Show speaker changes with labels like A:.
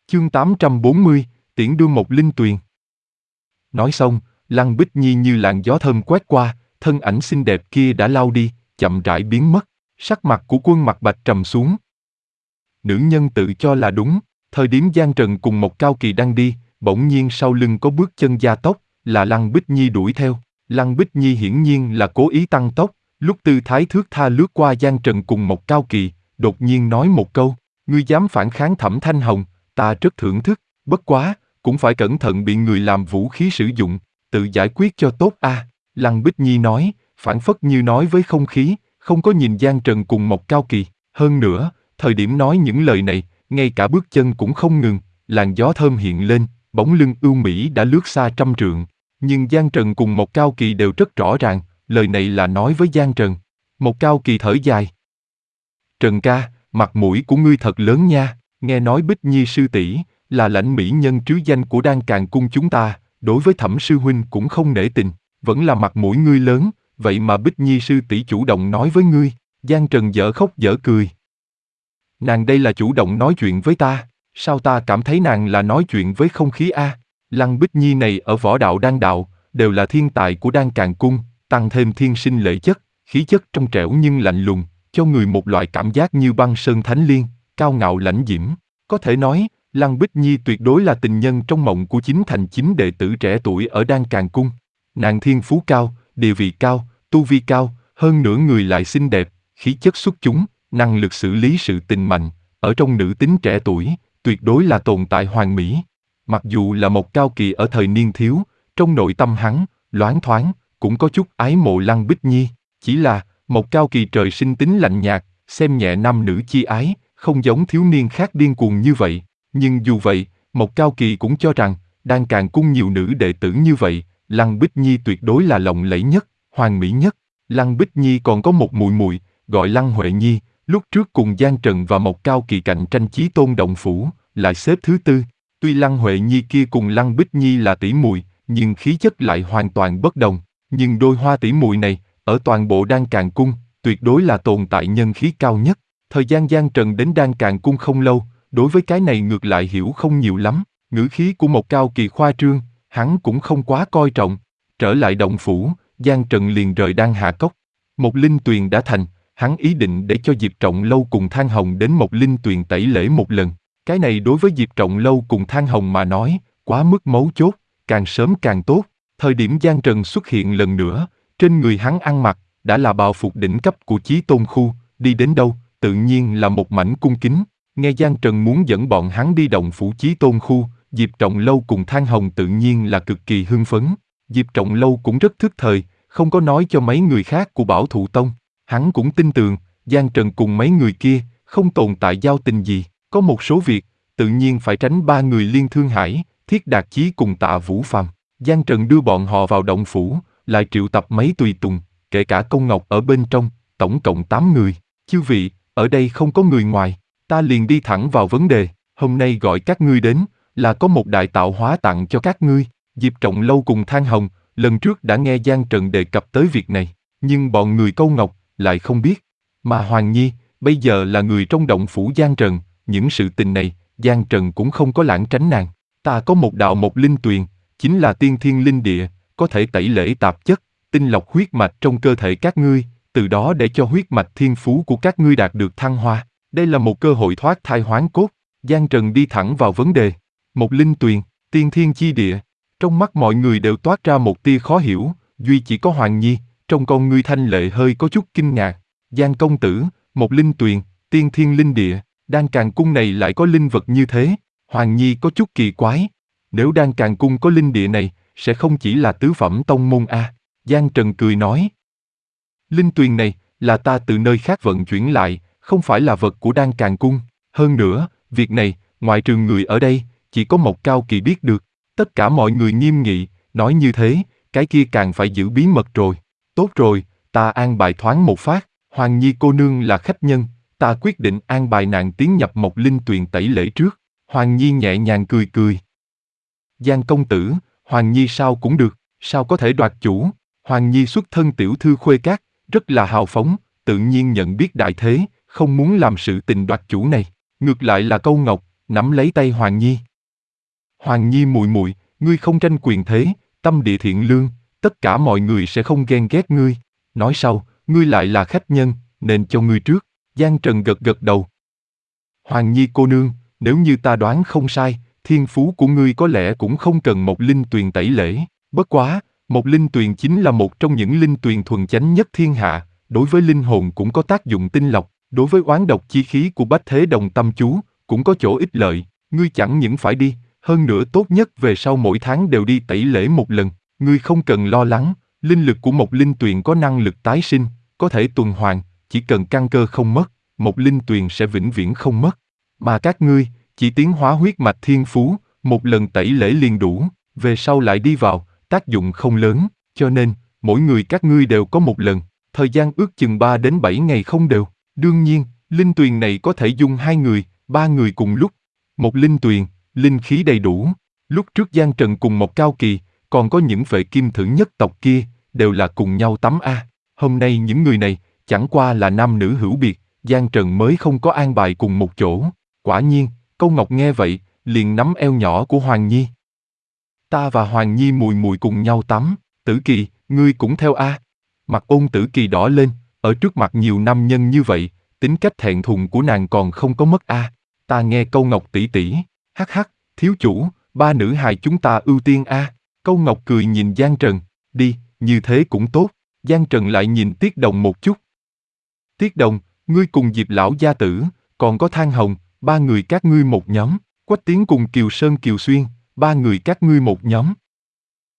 A: Chương 840, tiễn đưa Mộc Linh Tuyền. Nói xong, Lăng Bích Nhi như làn gió thơm quét qua, thân ảnh xinh đẹp kia đã lao đi, chậm rãi biến mất. Sắc mặt của Quân Mặc Bạch trầm xuống. Nữ nhân tự cho là đúng, thời điểm Giang Trần cùng một Cao Kỳ đang đi, bỗng nhiên sau lưng có bước chân gia tốc, là Lăng Bích Nhi đuổi theo. Lăng Bích Nhi hiển nhiên là cố ý tăng tốc, lúc tư thái thước tha lướt qua Giang Trần cùng một Cao Kỳ, đột nhiên nói một câu, ngươi dám phản kháng Thẩm Thanh Hồng, ta rất thưởng thức, bất quá, cũng phải cẩn thận bị người làm vũ khí sử dụng, tự giải quyết cho tốt a. Lăng Bích Nhi nói, phảng phất như nói với không khí, không có nhìn Giang Trần cùng một Cao Kỳ. Hơn nữa, thời điểm nói những lời này, ngay cả bước chân cũng không ngừng, làn gió thơm hiện lên, bóng lưng ưu mỹ đã lướt xa trăm trượng. Nhưng Giang Trần cùng một Cao Kỳ đều rất rõ ràng, lời này là nói với Giang Trần. Một Cao Kỳ thở dài. Trần ca, mặt mũi của ngươi thật lớn nha, nghe nói Bích Nhi sư tỷ là lãnh mỹ nhân trứ danh của Đan Càn cung chúng ta, đối với Thẩm sư huynh cũng không nể tình, vẫn là mặt mũi ngươi lớn, vậy mà Bích Nhi sư tỷ chủ động nói với ngươi. Giang Trần dở khóc dở cười. Nàng đây là chủ động nói chuyện với ta, sao ta cảm thấy nàng là nói chuyện với không khí a? Lăng Bích Nhi này ở võ đạo đan đạo, đều là thiên tài của Đan Càn cung, tăng thêm thiên sinh lệ chất, khí chất trong trẻo nhưng lạnh lùng, cho người một loại cảm giác như băng sơn thánh liên, cao ngạo lãnh diễm. Có thể nói, Lăng Bích Nhi tuyệt đối là tình nhân trong mộng của chín thành chín đệ tử trẻ tuổi ở Đan Càn cung. Nàng thiên phú cao, địa vị cao, tu vi cao, hơn nữa người lại xinh đẹp, khí chất xuất chúng, năng lực xử lý sự tình mạnh, ở trong nữ tính trẻ tuổi, tuyệt đối là tồn tại hoàn mỹ. Mặc dù là một Cao Kỳ ở thời niên thiếu, trong nội tâm hắn, loáng thoáng, cũng có chút ái mộ Lăng Bích Nhi, chỉ là, một Cao Kỳ trời sinh tính lạnh nhạt, xem nhẹ nam nữ chi ái, không giống thiếu niên khác điên cuồng như vậy. Nhưng dù vậy, một Cao Kỳ cũng cho rằng, Đan Càn cung nhiều nữ đệ tử như vậy, Lăng Bích Nhi tuyệt đối là lộng lẫy nhất, hoàn mỹ nhất. Lăng Bích Nhi còn có một muội muội, gọi Lăng Huệ Nhi, lúc trước cùng Giang Trần và một Cao Kỳ cạnh tranh Chí Tôn động phủ, lại xếp thứ tư. Tuy Lăng Huệ Nhi kia cùng Lăng Bích Nhi là tỷ muội, nhưng khí chất lại hoàn toàn bất đồng. Nhưng đôi hoa tỷ muội này, ở toàn bộ Đan Càn cung, tuyệt đối là tồn tại nhân khí cao nhất. Thời gian Giang Trần đến Đan Càn cung không lâu, đối với cái này ngược lại hiểu không nhiều lắm, ngữ khí của một Cao Kỳ khoa trương, hắn cũng không quá coi trọng. Trở lại động phủ, Giang Trần liền rời Đan Hà Cốc. Một Linh Tuyền đã thành, hắn ý định để cho Diệp Trọng Lâu cùng Thang Hồng đến một Linh Tuyền tẩy lễ một lần. Cái này đối với Diệp Trọng Lâu cùng Thang Hồng mà nói, quá mức mấu chốt, càng sớm càng tốt. Thời điểm Giang Trần xuất hiện lần nữa, trên người hắn ăn mặc, đã là bào phục đỉnh cấp của Chí Tôn khu, đi đến đâu, tự nhiên là một mảnh cung kính. Nghe Giang Trần muốn dẫn bọn hắn đi động phủ Chí Tôn khu, Diệp Trọng Lâu cùng Thang Hồng tự nhiên là cực kỳ hưng phấn. Diệp Trọng Lâu cũng rất thức thời, không có nói cho mấy người khác của Bảo Thụ Tông. Hắn cũng tin tưởng, Giang Trần cùng mấy người kia, không tồn tại giao tình gì. Có một số việc, tự nhiên phải tránh ba người Liên Thương Hải, Thiết Đạt Chí cùng Tạ Vũ Phàm. Giang Trần đưa bọn họ vào động phủ, lại triệu tập mấy tùy tùng, kể cả Công Ngọc ở bên trong, tổng cộng 8 người. Chư vị, ở đây không có người ngoài, ta liền đi thẳng vào vấn đề. Hôm nay gọi các ngươi đến, là có một đại tạo hóa tặng cho các ngươi. Diệp Trọng Lâu cùng Thang Hồng, lần trước đã nghe Giang Trần đề cập tới việc này, nhưng bọn người Câu Ngọc lại không biết. Mà Hoàng Nhi, bây giờ là người trong động phủ Giang Trần, những sự tình này, Giang Trần cũng không có lảng tránh nàng. Ta có một đạo một linh tuyền, chính là tiên thiên linh địa, có thể tẩy lễ tạp chất, tinh lọc huyết mạch trong cơ thể các ngươi, từ đó để cho huyết mạch thiên phú của các ngươi đạt được thăng hoa. Đây là một cơ hội thoát thai hoán cốt. Giang Trần đi thẳng vào vấn đề. Một linh tuyền, tiên thiên chi địa. Trong mắt mọi người đều toát ra một tia khó hiểu, duy chỉ có Hoàng Nhi, trong con ngươi thanh lệ hơi có chút kinh ngạc. Giang công tử, một linh tuyền, tiên thiên linh địa, Đan Càn cung này lại có linh vật như thế. Hoàng Nhi có chút kỳ quái. Nếu Đan Càn cung có linh địa này, sẽ không chỉ là tứ phẩm tông môn a. Giang Trần cười nói. Linh tuyền này, là ta từ nơi khác vận chuyển lại, không phải là vật của Đan Càn cung. Hơn nữa, việc này, ngoại trừ người ở đây, chỉ có một Cao Kỳ biết được. Tất cả mọi người nghiêm nghị, nói như thế, cái kia càng phải giữ bí mật rồi. Tốt rồi, ta an bài thoáng một phát, Hoàng Nhi cô nương là khách nhân, ta quyết định an bài nàng tiến nhập một linh tuyền tẩy lễ trước. Hoàng Nhi nhẹ nhàng cười cười. Giang công tử, Hoàng Nhi sao cũng được, sao có thể đoạt chủ. Hoàng Nhi xuất thân tiểu thư khuê các, rất là hào phóng, tự nhiên nhận biết đại thế, không muốn làm sự tình đoạt chủ này. Ngược lại là Câu Ngọc, nắm lấy tay Hoàng Nhi. Hoàng Nhi muội muội, ngươi không tranh quyền thế, tâm địa thiện lương, tất cả mọi người sẽ không ghen ghét ngươi. Nói sau, ngươi lại là khách nhân, nên cho ngươi trước. Giang Trần gật gật đầu. Hoàng Nhi cô nương, nếu như ta đoán không sai, thiên phú của ngươi có lẽ cũng không cần một linh tuyền tẩy lễ. Bất quá, một linh tuyền chính là một trong những linh tuyền thuần chánh nhất thiên hạ, đối với linh hồn cũng có tác dụng tinh lọc, đối với oán độc chi khí của Bách Thế Đồng Tâm Chú, cũng có chỗ ích lợi. Ngươi chẳng những phải đi, hơn nữa tốt nhất về sau mỗi tháng đều đi tẩy lễ một lần. Ngươi không cần lo lắng, linh lực của một linh tuyền có năng lực tái sinh, có thể tuần hoàn, chỉ cần căn cơ không mất, một linh tuyền sẽ vĩnh viễn không mất. Mà các ngươi, chỉ tiến hóa huyết mạch thiên phú, một lần tẩy lễ liền đủ, về sau lại đi vào, tác dụng không lớn, cho nên, mỗi người các ngươi đều có một lần, thời gian ước chừng 3 đến 7 ngày không đều. Đương nhiên, linh tuyền này có thể dùng 2 người, 3 người cùng lúc. Một linh tuyền, linh khí đầy đủ. Lúc trước Giang Trần cùng một Cao Kỳ, còn có những vệ kim thử nhất tộc kia, đều là cùng nhau tắm A. Hôm nay những người này, chẳng qua là nam nữ hữu biệt, Giang Trần mới không có an bài cùng một chỗ. Quả nhiên, Câu Ngọc nghe vậy, liền nắm eo nhỏ của Hoàng Nhi. Ta và Hoàng Nhi mùi mùi cùng nhau tắm, Tử Kỳ, ngươi cũng theo A. Mặt Ôn Tử Kỳ đỏ lên, ở trước mặt nhiều nam nhân như vậy, tính cách thẹn thùng của nàng còn không có mất A. Ta nghe Câu Ngọc tỷ tỷ, hắc hắc, thiếu chủ, 3 nữ hài chúng ta ưu tiên A. Câu Ngọc cười nhìn Giang Trần, đi, như thế cũng tốt. Giang Trần lại nhìn Tiết Đồng một chút. Tiết Đồng, ngươi cùng Diệp lão gia tử, còn có Thang Hồng, 3 người các ngươi một nhóm. Quách Tiến cùng Kiều Sơn Kiều Xuyên, 3 người các ngươi một nhóm.